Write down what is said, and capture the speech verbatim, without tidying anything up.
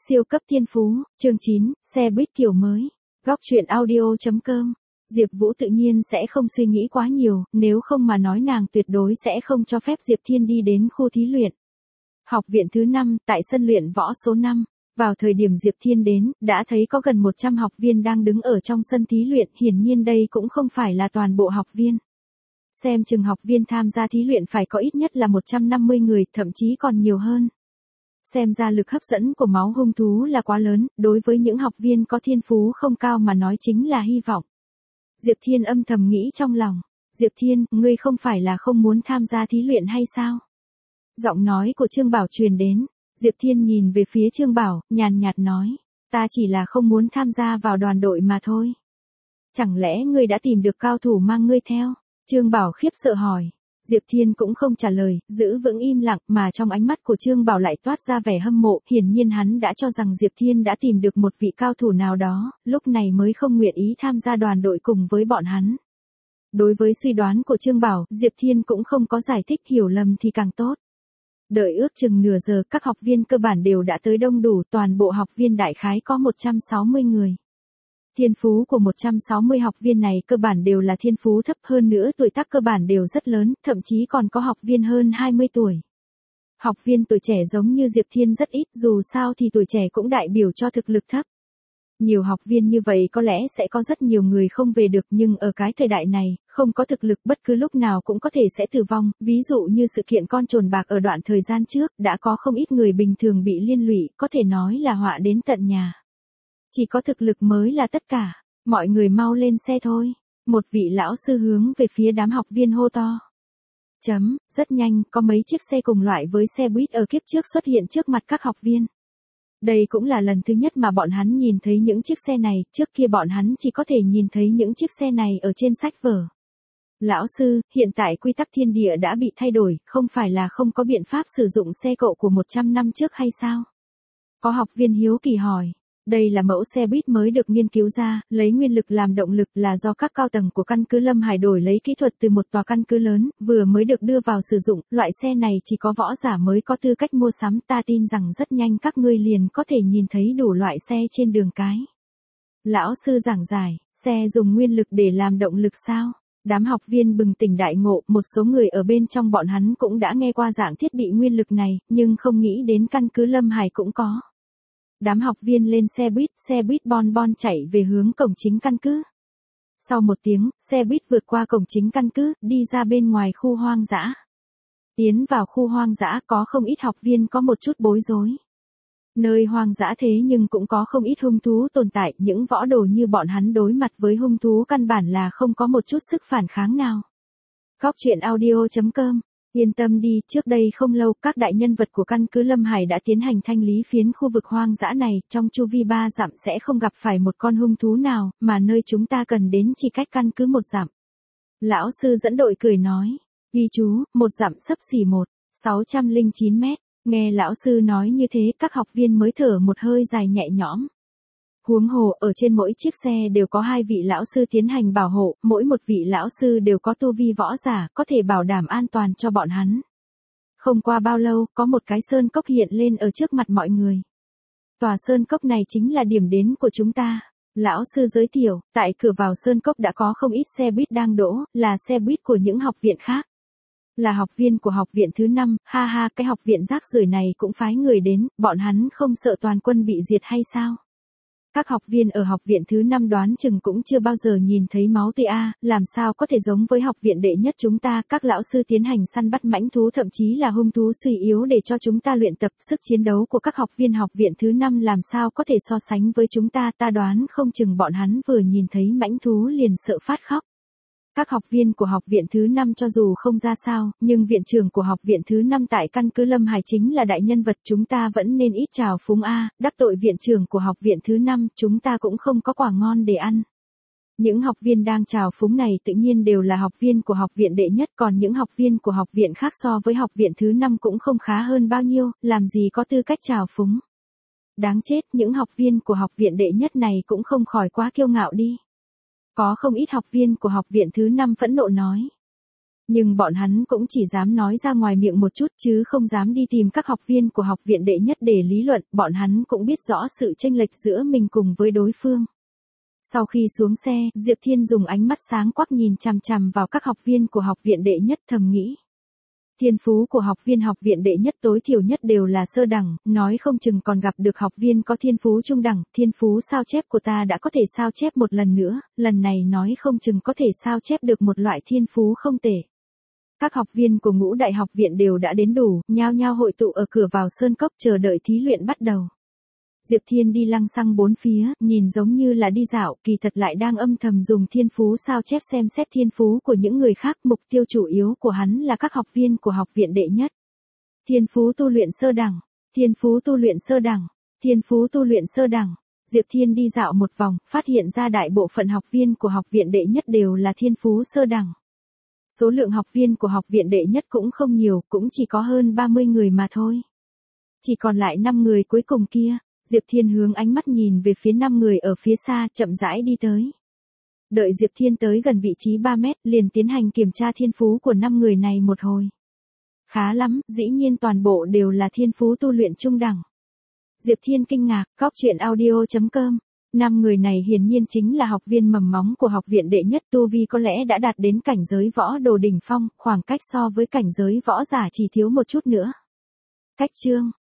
Siêu cấp thiên phú, chương chín, xe buýt kiểu mới. Góc truyện audio chấm com. Diệp Vũ tự nhiên sẽ không suy nghĩ quá nhiều, nếu không mà nói nàng tuyệt đối sẽ không cho phép Diệp Thiên đi đến khu thí luyện. Học viện thứ năm, tại sân luyện võ số năm. Vào thời điểm Diệp Thiên đến, đã thấy có gần một trăm học viên đang đứng ở trong sân thí luyện, hiển nhiên đây cũng không phải là toàn bộ học viên. Xem chừng học viên tham gia thí luyện phải có ít nhất là một trăm năm mươi người, thậm chí còn nhiều hơn. Xem ra lực hấp dẫn của máu hung thú là quá lớn, đối với những học viên có thiên phú không cao mà nói chính là hy vọng. Diệp Thiên âm thầm nghĩ trong lòng. Diệp Thiên, ngươi không phải là không muốn tham gia thí luyện hay sao? Giọng nói của Trương Bảo truyền đến. Diệp Thiên nhìn về phía Trương Bảo, nhàn nhạt nói. Ta chỉ là không muốn tham gia vào đoàn đội mà thôi. Chẳng lẽ ngươi đã tìm được cao thủ mang ngươi theo? Trương Bảo khiếp sợ hỏi. Diệp Thiên cũng không trả lời, giữ vững im lặng mà trong ánh mắt của Trương Bảo lại toát ra vẻ hâm mộ, hiển nhiên hắn đã cho rằng Diệp Thiên đã tìm được một vị cao thủ nào đó, lúc này mới không nguyện ý tham gia đoàn đội cùng với bọn hắn. Đối với suy đoán của Trương Bảo, Diệp Thiên cũng không có giải thích, hiểu lầm thì càng tốt. Đợi ước chừng nửa giờ, các học viên cơ bản đều đã tới đông đủ, toàn bộ học viên đại khái có một trăm sáu mươi người. Thiên phú của một trăm sáu mươi học viên này cơ bản đều là thiên phú thấp, hơn nữa tuổi tác cơ bản đều rất lớn, thậm chí còn có học viên hơn hai mươi tuổi. Học viên tuổi trẻ giống như Diệp Thiên rất ít, dù sao thì tuổi trẻ cũng đại biểu cho thực lực thấp. Nhiều học viên như vậy có lẽ sẽ có rất nhiều người không về được, nhưng ở cái thời đại này, không có thực lực bất cứ lúc nào cũng có thể sẽ tử vong, ví dụ như sự kiện con trồn bạc ở đoạn thời gian trước, đã có không ít người bình thường bị liên lụy, có thể nói là họa đến tận nhà. Chỉ có thực lực mới là tất cả, mọi người mau lên xe thôi. Một vị lão sư hướng về phía đám học viên hô to. Chấm, rất nhanh, có mấy chiếc xe cùng loại với xe buýt ở kiếp trước xuất hiện trước mặt các học viên. Đây cũng là lần thứ nhất mà bọn hắn nhìn thấy những chiếc xe này, trước kia bọn hắn chỉ có thể nhìn thấy những chiếc xe này ở trên sách vở. Lão sư, hiện tại quy tắc thiên địa đã bị thay đổi, không phải là không có biện pháp sử dụng xe cộ của một trăm năm trước hay sao? Có học viên hiếu kỳ hỏi. Đây là mẫu xe buýt mới được nghiên cứu ra, lấy nguyên lực làm động lực là do các cao tầng của căn cứ Lâm Hải đổi lấy kỹ thuật từ một tòa căn cứ lớn, vừa mới được đưa vào sử dụng, loại xe này chỉ có võ giả mới có tư cách mua sắm, ta tin rằng rất nhanh các ngươi liền có thể nhìn thấy đủ loại xe trên đường cái. Lão sư giảng giải, xe dùng nguyên lực để làm động lực sao? Đám học viên bừng tỉnh đại ngộ, một số người ở bên trong bọn hắn cũng đã nghe qua dạng thiết bị nguyên lực này, nhưng không nghĩ đến căn cứ Lâm Hải cũng có. Đám học viên lên xe buýt, xe buýt bon bon chạy về hướng cổng chính căn cứ. Sau một tiếng, xe buýt vượt qua cổng chính căn cứ, đi ra bên ngoài khu hoang dã. Tiến vào khu hoang dã có không ít học viên có một chút bối rối. Nơi hoang dã thế nhưng cũng có không ít hung thú tồn tại, những võ đồ như bọn hắn đối mặt với hung thú căn bản là không có một chút sức phản kháng nào. Góc truyện audio chấm com. Yên tâm đi, trước đây không lâu, các đại nhân vật của căn cứ Lâm Hải đã tiến hành thanh lý phiến khu vực hoang dã này, trong chu vi ba dặm sẽ không gặp phải một con hung thú nào, mà nơi chúng ta cần đến chỉ cách căn cứ một dặm. Lão sư dẫn đội cười nói, ghi chú, một dặm xấp xỉ một, sáu trăm lẻ chín mét, nghe lão sư nói như thế, các học viên mới thở một hơi dài nhẹ nhõm. Huống hồ, ở trên mỗi chiếc xe đều có hai vị lão sư tiến hành bảo hộ, mỗi một vị lão sư đều có tu vi võ giả, có thể bảo đảm an toàn cho bọn hắn. Không qua bao lâu, có một cái sơn cốc hiện lên ở trước mặt mọi người. Tòa sơn cốc này chính là điểm đến của chúng ta. Lão sư giới thiệu, tại cửa vào sơn cốc đã có không ít xe buýt đang đỗ, là xe buýt của những học viện khác. Là học viên của học viện thứ năm, ha ha, cái học viện rác rưởi này cũng phái người đến, bọn hắn không sợ toàn quân bị diệt hay sao? Các học viên ở học viện thứ năm đoán chừng cũng chưa bao giờ nhìn thấy máu tươi a, làm sao có thể giống với học viện đệ nhất chúng ta, các lão sư tiến hành săn bắt mãnh thú thậm chí là hung thú suy yếu để cho chúng ta luyện tập, sức chiến đấu của các học viên học viện thứ năm làm sao có thể so sánh với chúng ta, ta đoán không chừng bọn hắn vừa nhìn thấy mãnh thú liền sợ phát khóc. Các học viên của học viện thứ năm cho dù không ra sao, nhưng viện trưởng của học viện thứ năm tại căn cứ Lâm Hải chính là đại nhân vật, chúng ta vẫn nên ít trào phúng a, đắc tội viện trưởng của học viện thứ năm, chúng ta cũng không có quả ngon để ăn. Những học viên đang trào phúng này tự nhiên đều là học viên của học viện đệ nhất, còn những học viên của học viện khác so với học viện thứ năm cũng không khá hơn bao nhiêu, làm gì có tư cách trào phúng. Đáng chết, những học viên của học viện đệ nhất này cũng không khỏi quá kiêu ngạo đi. Có không ít học viên của học viện thứ năm phẫn nộ nói. Nhưng bọn hắn cũng chỉ dám nói ra ngoài miệng một chút chứ không dám đi tìm các học viên của học viện đệ nhất để lý luận, bọn hắn cũng biết rõ sự chênh lệch giữa mình cùng với đối phương. Sau khi xuống xe, Diệp Thiên dùng ánh mắt sáng quắc nhìn chằm chằm vào các học viên của học viện đệ nhất, thầm nghĩ. Thiên phú của học viên học viện đệ nhất tối thiểu nhất đều là sơ đẳng, nói không chừng còn gặp được học viên có thiên phú trung đẳng, thiên phú sao chép của ta đã có thể sao chép một lần nữa, lần này nói không chừng có thể sao chép được một loại thiên phú không tệ. Các học viên của ngũ đại học viện đều đã đến đủ, nhao nhao hội tụ ở cửa vào sơn cốc chờ đợi thí luyện bắt đầu. Diệp Thiên đi lăng xăng bốn phía, nhìn giống như là đi dạo, kỳ thật lại đang âm thầm dùng thiên phú sao chép xem xét thiên phú của những người khác, mục tiêu chủ yếu của hắn là các học viên của học viện đệ nhất. Thiên phú tu luyện sơ đẳng, thiên phú tu luyện sơ đẳng, thiên phú tu luyện sơ đẳng. Diệp Thiên đi dạo một vòng, phát hiện ra đại bộ phận học viên của học viện đệ nhất đều là thiên phú sơ đẳng. Số lượng học viên của học viện đệ nhất cũng không nhiều, cũng chỉ có hơn ba mươi người mà thôi. Chỉ còn lại năm người cuối cùng kia. Diệp Thiên hướng ánh mắt nhìn về phía năm người ở phía xa, chậm rãi đi tới. Đợi Diệp Thiên tới gần vị trí ba mét, liền tiến hành kiểm tra thiên phú của năm người này một hồi. Khá lắm, dĩ nhiên toàn bộ đều là thiên phú tu luyện trung đẳng. Diệp Thiên kinh ngạc, Góc Truyện Audio chấm com. Năm người này hiển nhiên chính là học viên mầm móng của học viện đệ nhất, tu vi có lẽ đã đạt đến cảnh giới võ đồ đỉnh phong, khoảng cách so với cảnh giới võ giả chỉ thiếu một chút nữa. Cách chương